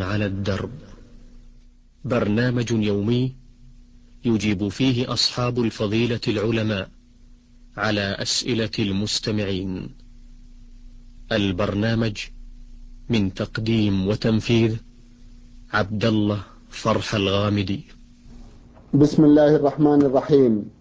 على الدرب، برنامج يومي يجيب فيه أصحاب الفضيلة العلماء على أسئلة المستمعين. البرنامج من تقديم وتنفيذ عبد الله فرح الغامدي. بسم الله الرحمن الرحيم.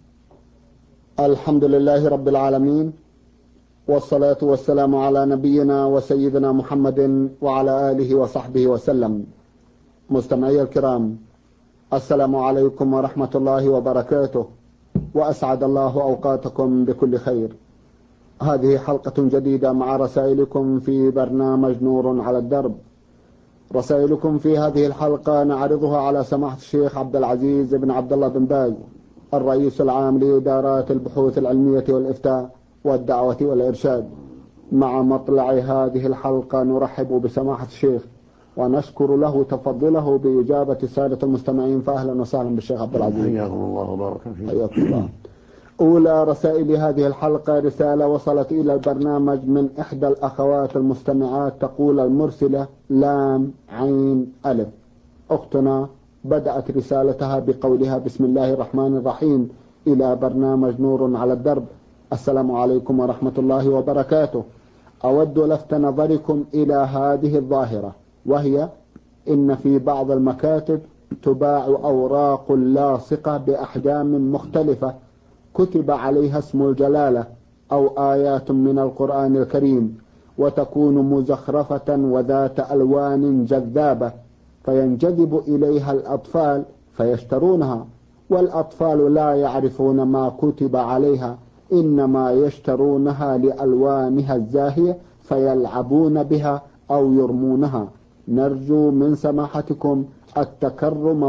الحمد لله رب العالمين، والصلاة والسلام على نبينا وسيدنا محمد وعلى آله وصحبه وسلم. مستمعي الكرام، السلام عليكم ورحمة الله وبركاته، وأسعد الله أوقاتكم بكل خير. هذه حلقة جديدة مع رسائلكم في برنامج نور على الدرب. رسائلكم في هذه الحلقة نعرضها على سماحة الشيخ عبد العزيز بن عبد الله بن باز، الرئيس العام لإدارات البحوث العلمية والإفتاء والدعوة والإرشاد. مع مطلع هذه الحلقة نرحب بسماحة الشيخ ونشكر له تفضله بإجابة سادة المستمعين، فأهلا وسهلا بالشيخ عبد العزيز. حياكم الله وبارك فيك. حياكم الله. أولى رسائل هذه الحلقة رسالة وصلت إلى البرنامج من إحدى الأخوات المستمعات، تقول المرسلة لام عين ألف. أختنا بدأت رسالتها بقولها: بسم الله الرحمن الرحيم، إلى برنامج نور على الدرب. السلام عليكم ورحمة الله وبركاته. أود لفت نظركم إلى هذه الظاهرة، وهي إن في بعض المكاتب تباع أوراق لاصقة بأحجام مختلفة كتب عليها اسم الجلالة أو آيات من القرآن الكريم، وتكون مزخرفة وذات ألوان جذابة، فينجذب إليها الأطفال فيشترونها، والأطفال لا يعرفون ما كتب عليها، إنما يشترونها لألوانها الزاهية فيلعبون بها أو يرمونها. نرجو من سماحتكم التكرم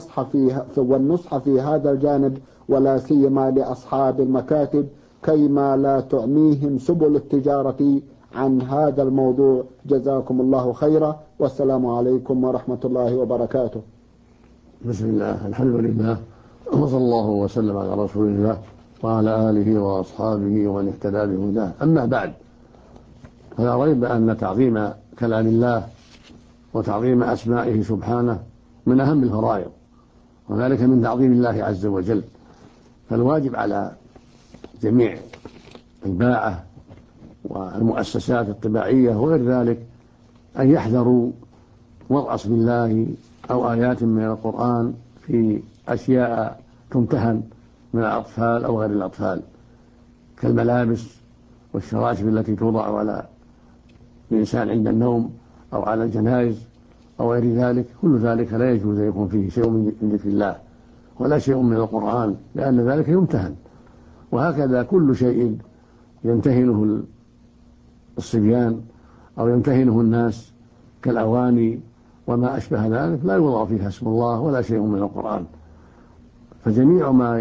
والنصح في هذا الجانب، ولا سيما لأصحاب المكاتب، كيما لا تعميهم سبل التجارة عن هذا الموضوع. جزاكم الله خيرا، والسلام عليكم ورحمة الله وبركاته. بسم الله، الحمد لله، وصلى الله وسلم على رسول الله وعلى آله وأصحابه ومن اهتدى بهداه. أما بعد، فلا ريب أن تعظيم كلام الله وتعظيم أسمائه سبحانه من أهم الفرائض، وذلك من تعظيم الله عز وجل. فالواجب على جميع الباعة والمؤسسات الطباعية وغير ذلك أن يحذروا وضع اسم الله أو آيات من القرآن في أشياء تمتهن من الأطفال أو غير الأطفال، كالملابس والشراشف التي توضع على الإنسان عند النوم أو على الجنائز أو غير ذلك. كل ذلك لا يجوز أن يكون فيه شيء من ذكر الله ولا شيء من القرآن، لأن ذلك يمتهن. وهكذا كل شيء يمتهنه الصبيان أو يمتهنه الناس كالأواني وما أشبه ذلك لا يوضع فيها اسم الله ولا شيء من القرآن. فجميع ما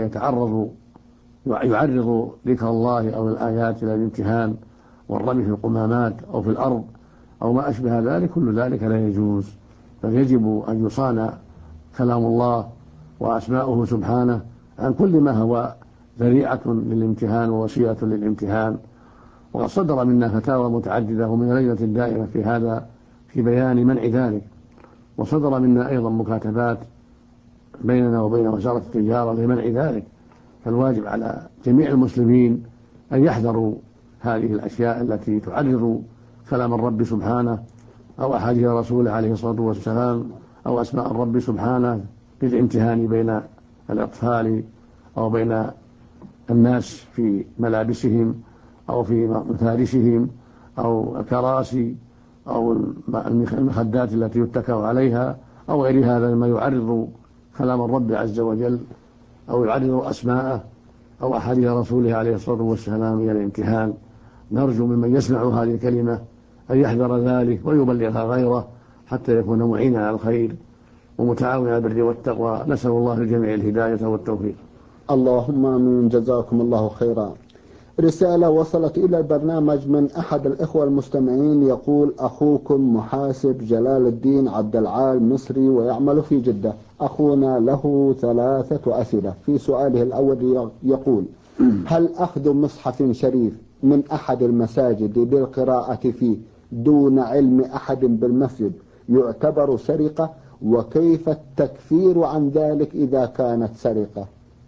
يعرض ذكر الله أو الآيات إلى الامتهان والرمي في القمامات أو في الأرض أو ما أشبه ذلك، كل ذلك لا يجوز. فيجب أن يصان كلام الله وأسماؤه سبحانه عن كل ما هو ذريعة للامتهان ووسيلة للامتهان. وقد صدر منا فتاوى متعددة ومن لجنة دائرة في هذا في بيان منع ذلك، وصدر منا أيضا مكاتبات بيننا وبين وزارة التجارة لمنع ذلك. فالواجب على جميع المسلمين أن يحذروا هذه الأشياء التي تعرض كلام الرب سبحانه أو أحاديث رسوله عليه الصلاة والسلام أو أسماء الرب سبحانه للامتهان بين الأطفال أو بين الناس في ملابسهم أو في مفارشهم أو الكراسي أو المخدات التي يتكأ عليها أو غير هذا مما يعرض كلام الرب عز وجل أو يعرض أسماءه أو أحاديث رسوله عليه الصلاة والسلام إلى الامتهان. نرجو ممن يسمع هذه الكلمة أن يحذر ذلك ويبلغها غيره حتى يكون معينا على الخير ومتعاونا على البر والتقوى. نسأل الله للجميع الهداية والتوفيق. اللهم آمين. جزاكم الله خيرا. رسالة وصلت إلى البرنامج من أحد الإخوة المستمعين، يقول: أخوكم محاسب جلال الدين عبد العال مصري ويعمل في جدة. أخونا له 3 أسئلة. في سؤاله الأول يقول: هل أخذ مصحف شريف من أحد المساجد بالقراءة فيه دون علم أحد بالمسجد يعتبر سرقة؟ وكيف التكفير عن ذلك إذا كانت سرقة؟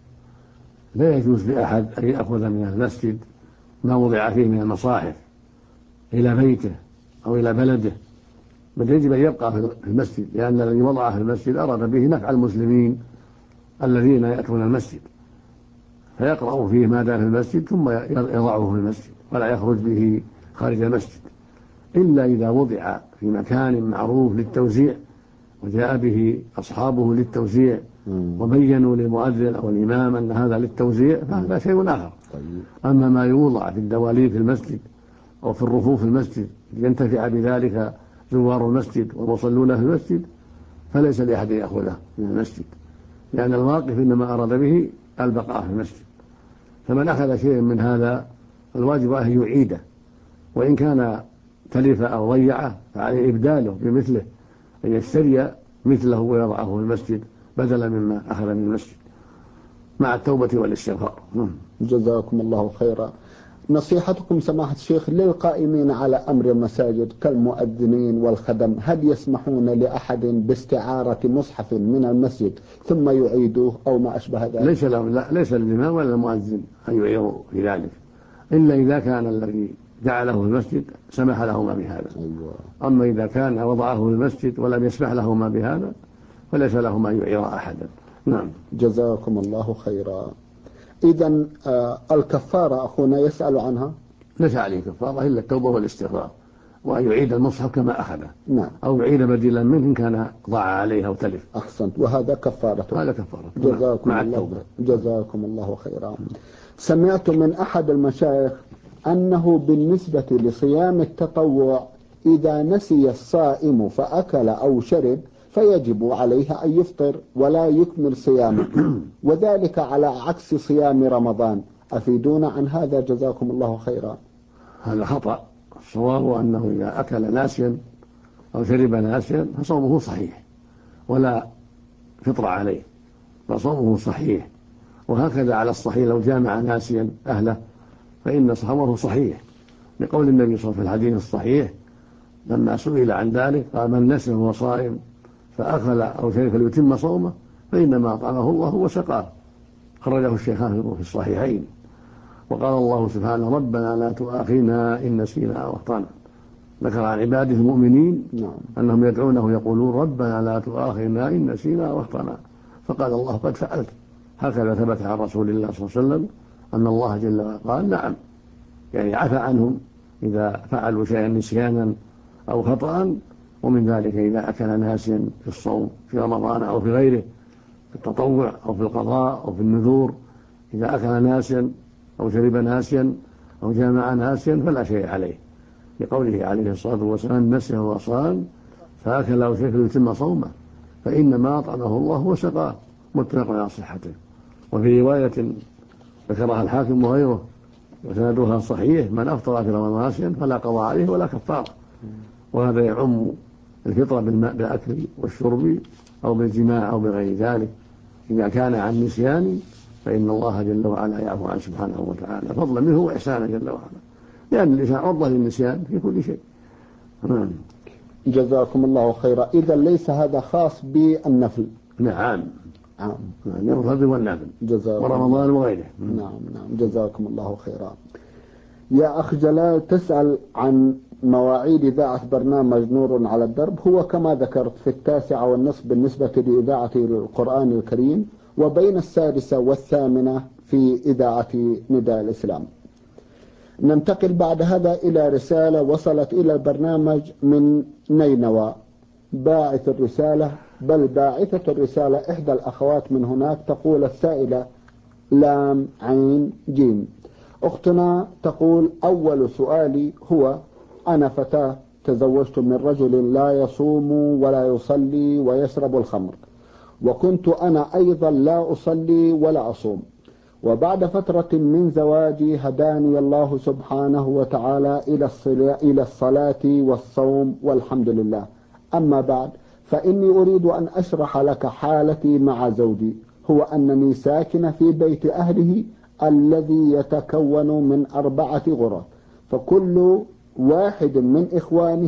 لا يجوز لأحد أن يأخذ من المسجد ما وضع فيه من المصاحف إلى بيته أو إلى بلده، بل يجب أن يبقى في المسجد، لأن الذي وضعه في المسجد أراد به نفع المسلمين الذين يأتون المسجد، فيقرأ فيه ما دام في المسجد ثم يضعه في المسجد ولا يخرج به خارج المسجد، إلا إذا وضع في مكان معروف للتوزيع وجاء به أصحابه للتوزيع وبينوا للمؤذن أو الإمام أن هذا للتوزيع فهذا شيء آخر. أما ما يوضع في الدواليب في المسجد أو في الرفوف في المسجد ينتفع بذلك زوار المسجد والمصلون في المسجد فليس لأحد يأخذه من المسجد، لأن الواقف إنما أراد به البقاء في المسجد. فمن أخذ شيئا من هذا الواجب أن يعيده، وإن كان تلف أو ضيعه فعليه إبداله بمثله، أن يشتري مثله ويضعه في المسجد بدلا مما أخذ من المسجد مع التوبة والاستغفار. جزاكم الله خيرا. نصيحتكم سماحة الشيخ للقائمين على أمر المساجد كالمؤذنين والخدم، هل يسمحون لأحد باستعارة مصحف من المسجد ثم يعيدوه أو ما أشبه ذلك؟ ليس للإمام ولا المؤذن أن يعيروا في ذلك، إلا إذا كان الذي جعله في المسجد سمح لهما بهذا. أما إذا كان وضعه في المسجد ولم يسمح لهما بهذا فليس لهما أن يعير أحدا. نعم. جزاكم الله خيرا. إذن الكفارة أخونا يسأل عنها؟ ليس عليه كفارة إلا التوبة والاستغفار، وأن يعيد المصحف كما أخذه. نعم. أو يعيد بديلا منه إن كان ضاع عليه أو تلف. أحسنت، وهذا كفارته. هذا كفارة جزاكم الله خيرا. سمعت من أحد المشايخ أنه بالنسبة لصيام التطوع إذا نسي الصائم فأكل أو شرب فيجب عليه أن يفطر ولا يكمل صيامه، وذلك على عكس صيام رمضان، أفيدونا عن هذا جزاكم الله خيرا. هذا خطأ. الصواب أنه إذا أكل ناسيا أو شرب ناسيا فصومه صحيح ولا فطر عليه، فصومه صحيح. وهكذا على الصحيح لو جامع ناسيا أهله فإن صومه صحيح، لقول النبي صلى الله عليه وسلم في الحديث الصحيح لما سئل عن ذلك قال من نسي وهو صائم فأكل أو شرب فليتم صومه فإنما أطعمه الله وسقاه، خرجه الشيخان في الصحيحين. وقال الله سبحانه ربنا لا تؤاخذنا إن نسينا أو أخطأنا، ذكر عن عباده المؤمنين أنهم يدعونه يقولون ربنا لا تؤاخذنا إن نسينا أو أخطأنا، فقال الله قد فعلت. هكذا ثبت عن رسول الله صلى الله عليه وسلم أن الله جل وعلا قال نعم، يعني عفى عنهم إذا فعلوا شيئا نسيانا أو خطأ، ومن ذلك إذا أكل ناسيا في الصوم في رمضان أو في غيره في التطوع أو في القضاء أو في النذور، إذا أكل ناسيا أو شرب ناسيا أو جامع ناسيا فلا شيء عليه، لقوله عليه الصلاة والسلام نسي وصام فأكل أو شرب فليتم صومه فإنما أطعمه الله وسقاه، متفق على صحته. وفي رواية ذكرها الحاكم وغيره وسندها صحيح من أفطر في رمضان ناسيا فلا قضاء عليه ولا كفارة. وهذا يعم الفطرة بالأكل والشرب أو بالجماع أو بغير ذلك. إذا كان عن نسيان فإن الله جل وعلا يعفو عنه سبحانه وتعالى فضلا منه وإحسانا جل وعلا، لأن الإنسان عرضة للنسيان في كل شيء. جزاكم الله خيرا. إذا ليس هذا خاص بالنفل؟ نعم، الفرض والنفل ورمضان وغيره. نعم جزاكم الله خيرا. يا أخ جلال تسأل عن مواعيد إذاعة برنامج نور على الدرب. هو كما ذكرت في 9:30 بالنسبة لإذاعة القرآن الكريم، وبين 6 و8 في إذاعة نداء الإسلام. ننتقل بعد هذا إلى رسالة وصلت إلى البرنامج من نينوى. باعث الرسالة بل باعثة الرسالة إحدى الأخوات من هناك، تقول السائلة لام عين جيم. أختنا تقول أول سؤالي هو أنا فتاة تزوجت من رجل لا يصوم ولا يصلي ويشرب الخمر، وكنت أنا أيضا لا أصلي ولا أصوم، وبعد فترة من زواجي هداني الله سبحانه وتعالى إلى الصلاة والصوم والحمد لله. أما بعد فإني أريد أن أشرح لك حالتي مع زوجي. هو أنني ساكن في بيت أهله الذي يتكون من 4 غرف، فكل واحد من إخوانه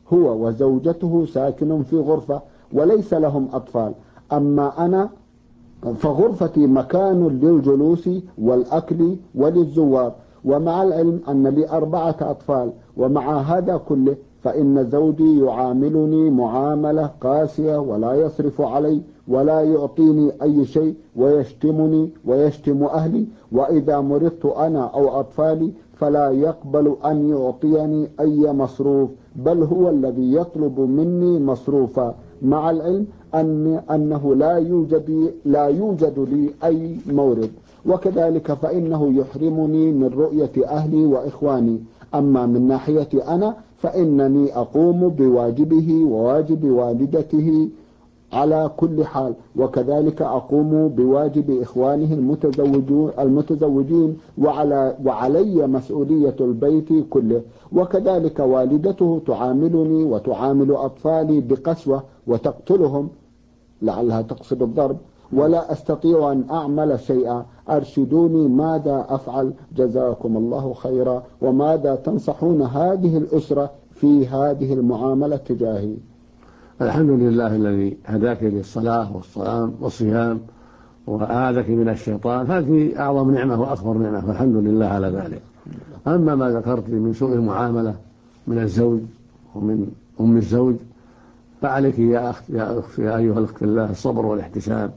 هو وزوجته ساكن في غرفة وليس لهم أطفال، أما أنا فغرفتي مكان للجلوس والأكل وللزوار، ومع العلم أن لي 4 أطفال، ومع هذا كله فإن زوجي يعاملني معاملة قاسية ولا يصرف علي ولا يعطيني أي شيء، ويشتمني ويشتم أهلي، وإذا مرضت أنا أو أطفالي فلا يقبل أن يعطيني أي مصروف، بل هو الذي يطلب مني مصروفا، مع العلم أنه لا يوجد لي أي مورد. وكذلك فإنه يحرمني من رؤية أهلي وإخواني. أما من ناحية أنا فإنني أقوم بواجبه وواجب والدته على كل حال، وكذلك أقوم بواجب إخوانه المتزوجين، وعلي مسؤولية البيت كله. وكذلك والدته تعاملني وتعامل أطفالي بقسوة وتقتلهم، لعلها تقصد الضرب، ولا أستطيع أن أعمل شيئا. أرشدوني ماذا أفعل، جزاكم الله خيرا، وماذا تنصحون هذه الأسرة في هذه المعاملة تجاهي؟ الحمد لله الذي هداك للصلاة والصيام وأعاذك من الشيطان، هذه أعظم نعمة وأكبر نعمة، فالحمد لله على ذلك. أما ما ذكرت من سوء المعاملة من الزوج ومن أم الزوج، فعليك يا أيها الأخت الله الصبر والاحتساب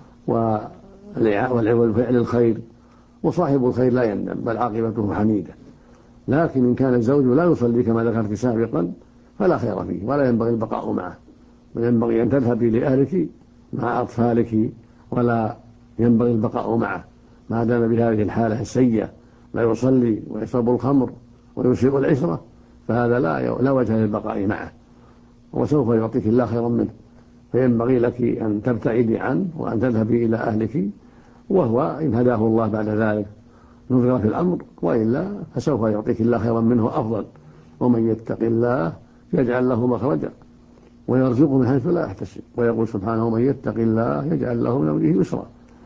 والفعل الخير، وصاحب الخير لا يندم بل عاقبته حميدة. لكن إن كان الزوج لا يصلي كما ذكرت سابقا فلا خير فيه ولا ينبغي البقاء معه، وينبغي أن تذهبي لأهلك مع أطفالك، ولا ينبغي البقاء معه ما دام بهذه الحالة السيئة، لا يصلي ويشرب الخمر ويسيء العشرة، فهذا لا وجه للبقاء معه، وسوف يعطيك الله خيرا منه. فينبغي لك أن تبتعدي عنه وأن تذهبي إلى أهلك، وهو إن هداه الله بعد ذلك نظر في الأمر، وإلا فسوف يعطيك الله خيرا منه أفضل. ومن يتق الله يجعل له مخرجا ويرزقه من حيث لا يحتسب، ويقول سبحانه: من يتق الله يجعل له من أمره يسرا.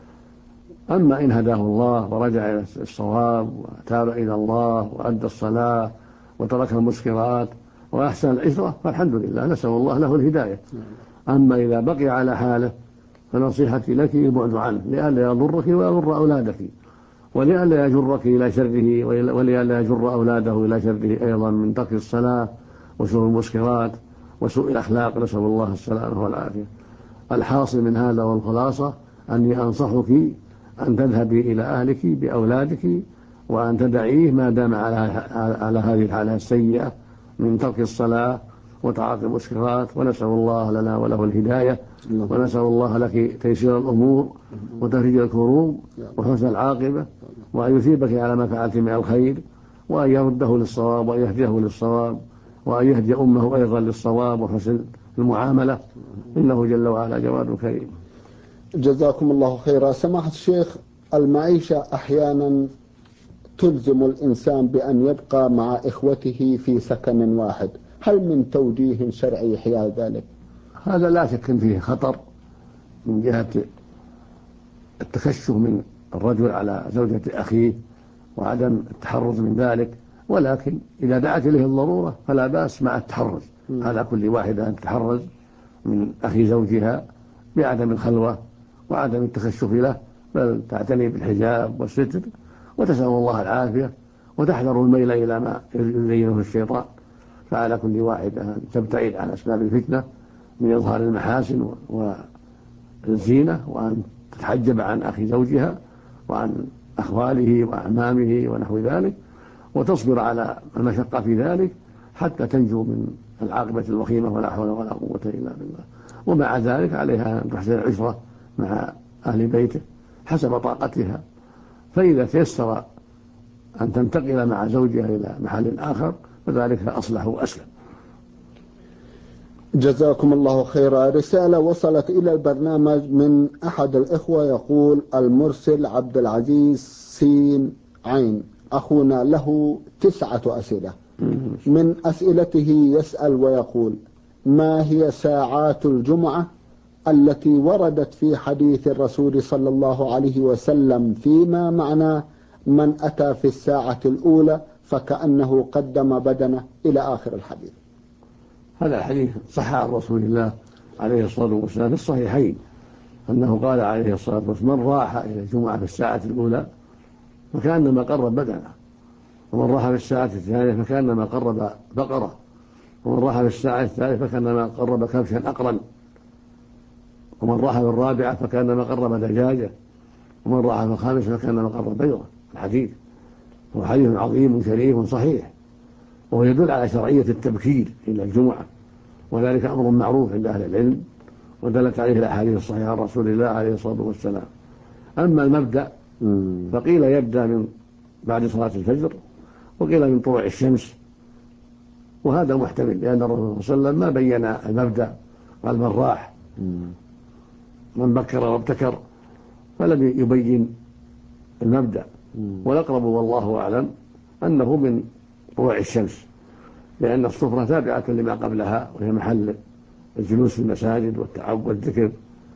أما إن هداه الله ورجع إلى الصواب وتاب إلى الله وأدى الصلاة وترك المسكرات وأحسن العشرة فالحمد لله، نسأل الله له الهداية. أما إذا بقي على حاله فنصيحتي لك البعد عنه، لئلا يضرك ويضر أولادك، ولئلا يجرك إلى شره، ولئلا يجر أولاده إلى شره أيضا من ترك الصلاة وشرب المسكرات وسوء الأخلاق، نسأل الله السلامة والعافية. الحاصل من هذا والخلاصة أني أنصحك أن تذهبي إلى أهلك بأولادك، وأن تدعيه ما دام على هذه الحالة السيئة من ترك الصلاة وتعاطي المسكرات، ونسأل الله لنا وله الهداية، ونسأل الله لك تيسير الأمور وتفريج الكروب وحسن العاقبة، وأن يثيبك على ما فعلت من الخير، وأن يرده للصواب وأن يهديه للصواب، وأن يهدي أمه أيضا للصواب وحسن المعاملة، إنه جل وعلا جواد كريم. جزاكم الله خيرا. سماحة الشيخ، المعيشة أحيانا تلزم الإنسان بأن يبقى مع إخوته في سكن واحد، هل من توجيه شرعي يحيى ذلك؟ هذا لا شك فيه خطر من جهة التكشف من الرجل على زوجة أخيه وعدم التحرز من ذلك، ولكن إذا دعت إليه الضرورة فلا بأس مع التحرز على كل واحدة أن تتحرز من أخي زوجها بعدم الخلوة وعدم التكشف له، بل تعتني بالحجاب والستر وتسأل الله العافية وتحذر الميل إلى ما يزينه الشيطان. فعلى كل واحدة أن تبتعد عن أسباب الفتنة من إظهار المحاسن والزينة، وأن تتحجب عن أخي زوجها وعن أخواله وأعمامه ونحو ذلك، وتصبر على المشقة في ذلك حتى تنجو من العاقبة الوخيمة، ولا حول ولا قوة إلا بالله. ومع ذلك عليها أن تحسن العشرة مع أهل بيته حسب طاقتها، فإذا تيسر أن تنتقل مع زوجها إلى محل آخر فذلك أصلح وأسلم. جزاكم الله خيرا. رسالة وصلت إلى البرنامج من أحد الإخوة يقول: المرسل عبد العزيز سين عين، أخونا له 9 أسئلة. من أسئلته يسأل ويقول: ما هي ساعات الجمعة التي وردت في حديث الرسول صلى الله عليه وسلم فيما معناه: من أتى في الساعة الأولى فكأنه قدم بدنه، إلى آخر الحديث؟ هذا الحديث صح عن رسول الله عليه الصلاة والسلام في الصحيحين أنه قال عليه الصلاة والسلام: من راح إلى الجمعة في الساعة الأولى فكأنما قرب بدنه، ومن راح في الساعة الثانية فكأنما قرب بقرة، ومن راح في الساعة الثالثة فكأنما قرب كبشا أقرا، ومن راح في الرابعة فكأنما قرب دجاجة، ومن راح في الخامسة فكأنما قرب بيضة. الحديث هو حديث عظيم شريف صحيح، وهو يدل على شرعية التبكير إلى الجمعة، وذلك أمر معروف عند أهل العلم، ودلت عليه الأحاديث الصحيحة عن رسول الله عليه الصلاة والسلام. أما المبدأ فقيل يبدأ من بعد صلاة الفجر، وقيل من طلوع الشمس، وهذا محتمل لأن الرسول صلى الله عليه وسلم ما بين المبدأ، قال من راح من بكر وابتكر، فلم يبين المبدأ. والأقرب والله أعلم أنه من طلوع الشمس، لأن الصفرة تابعة لما قبلها، وهي محل الجلوس في المساجد والتعبد والذكر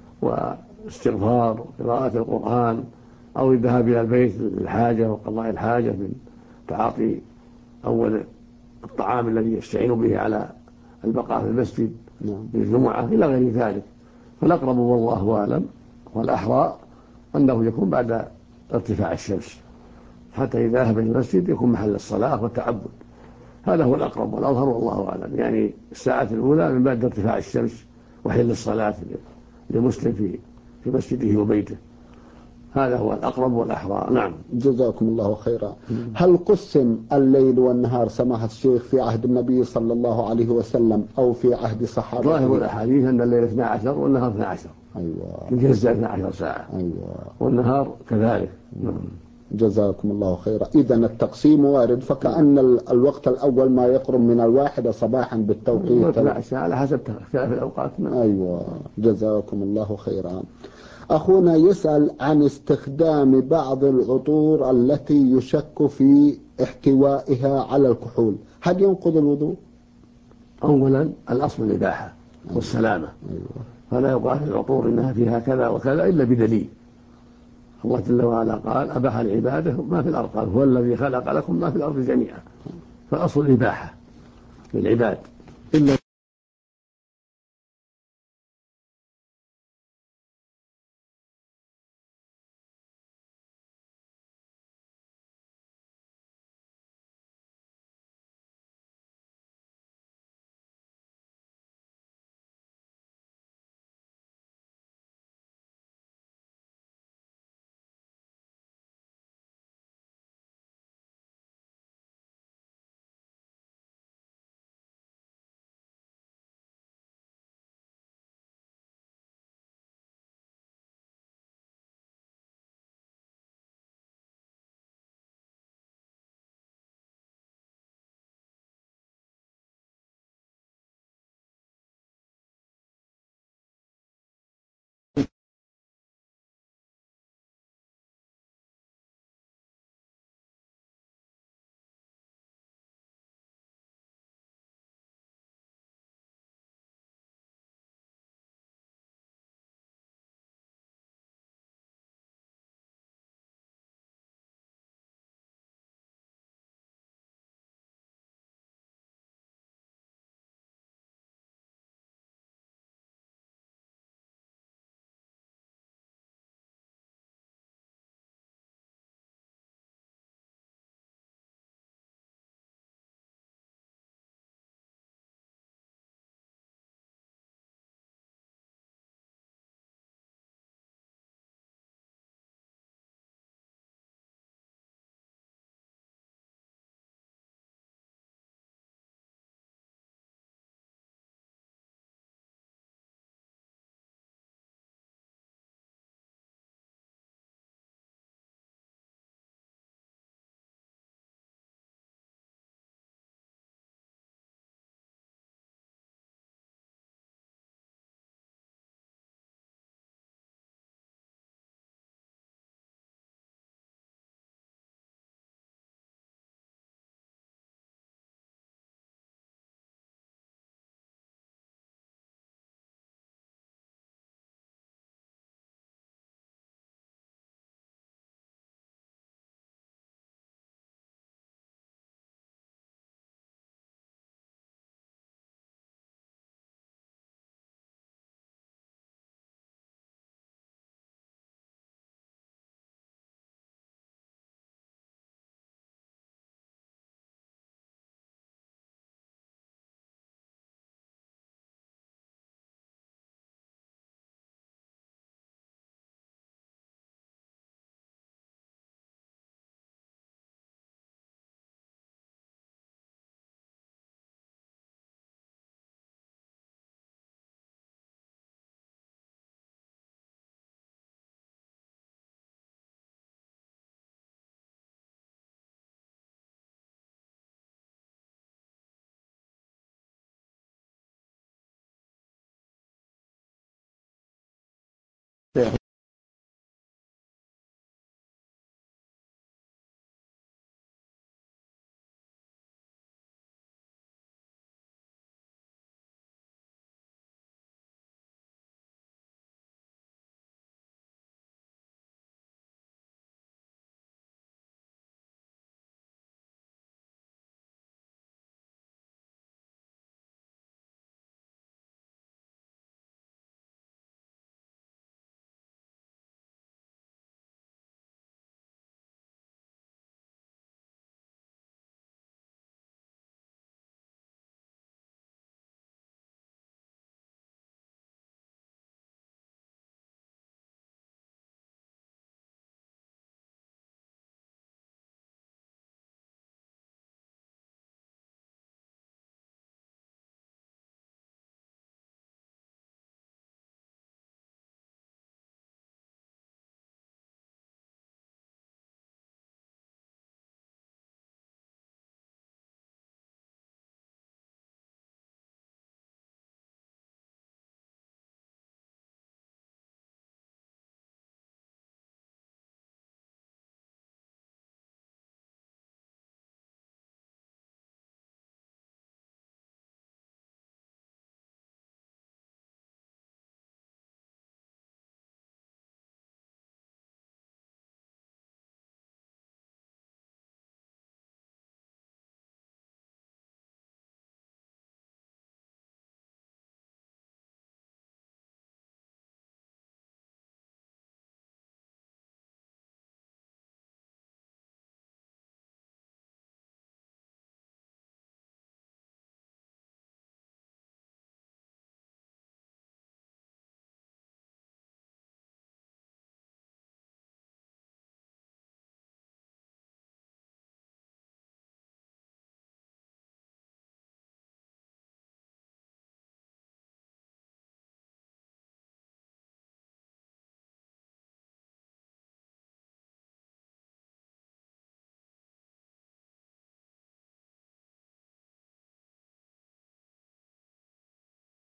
واستغفار وقراءة القرآن، أو الذهاب إلى البيت للحاجة وقضاء الحاجة من تعاطي أول الطعام الذي يستعين به على البقاء في المسجد للجمعة إلى غير ذلك. فالأقرب والله أعلم والأحرى أنه يكون بعد ارتفاع الشمس، حتى إذا ذهب إلى المسجد يكون محل الصلاة والتعبد. هذا هو الأقرب والأظهر والله أعلم، يعني الساعة الأولى من بعد ارتفاع الشمس وحل الصلاة للمسلم في مسجده وبيته. هذا هو الأقرب والأحرى. نعم. جزاكم الله خيرا. هل قسم الليل والنهار سماحة الشيخ في عهد النبي صلى الله عليه وسلم أو في عهد صحابته؟ ظاهر الأحاديث أن الليل 12 والنهار 12. أيوة. يجزء 12 ساعة. أيوة. والنهار كذلك. جزاكم الله خيرا. إذن التقسيم وارد، فكأن الوقت الأول ما يقرب من 1 صباحا بالتوقيت 12 ساعة على حسب اختلاف الأوقات. أيوة. جزاكم الله خيرا. أخونا يسأل عن استخدام بعض العطور التي يشك في احتوائها على الكحول، هل ينقض الوضوء؟ أولا الأصل الإباحة والسلامة. أيوة. فلا يقال في العطور إنها فيها كذا وكذا إلا بدليل. الله جل وعلا قال: أباح لعباده ما في الأرض، قال: هو الذي خلق لكم ما في الأرض جميعا. فأصل الإباحة للعباد إلا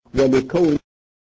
ولكون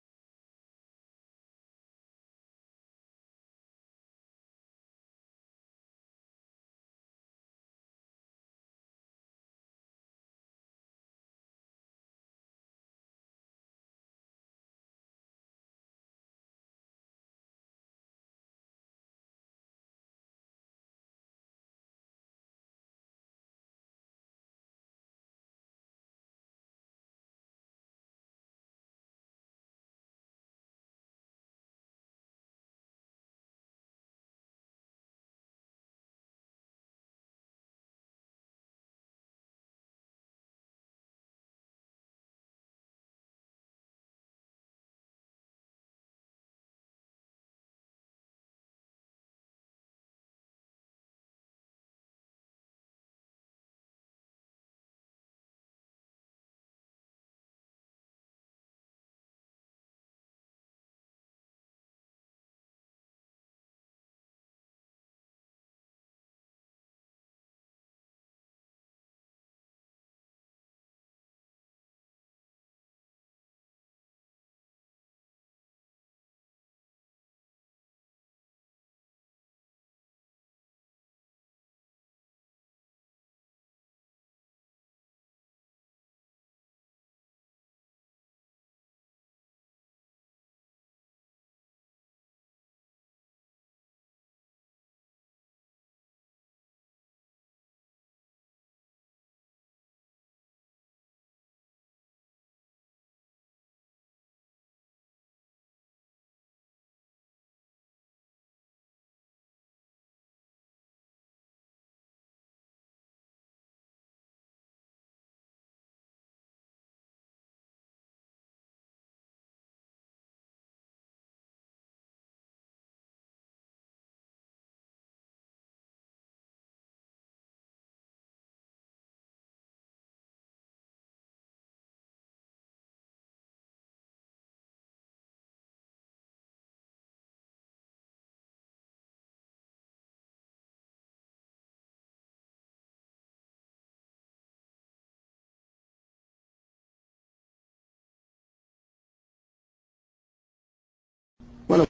ولو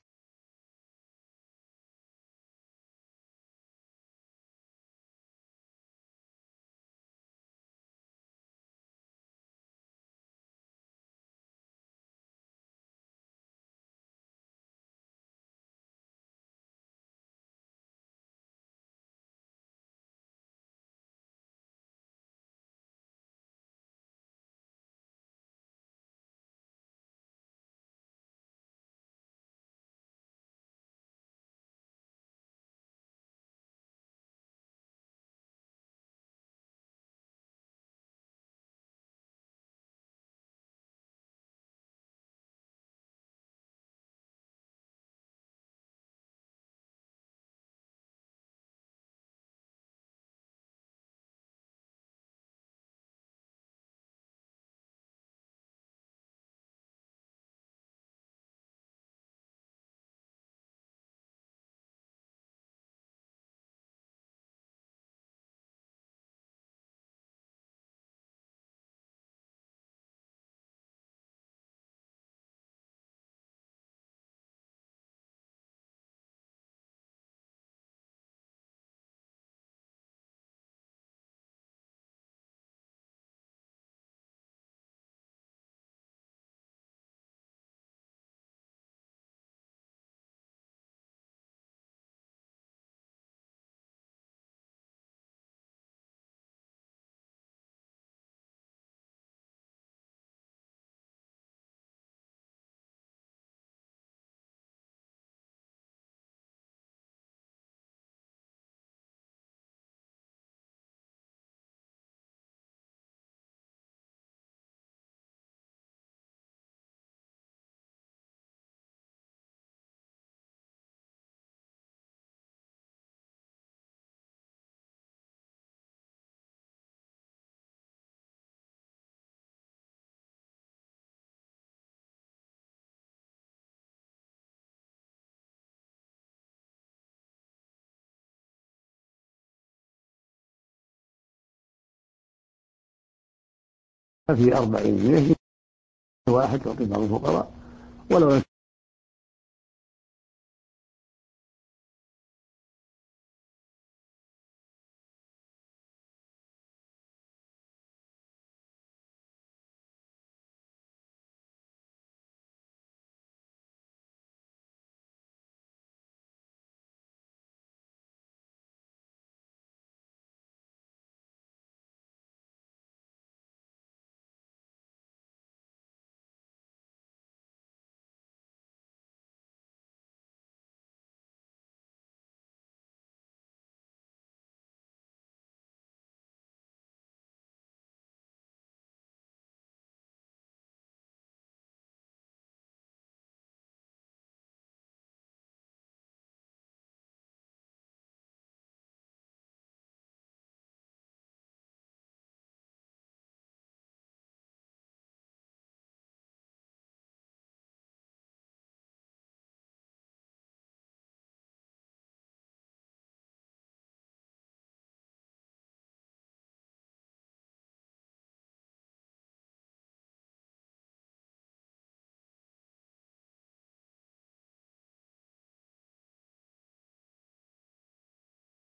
في 40 جنيه واحد تعطي بعض الفقراء ولو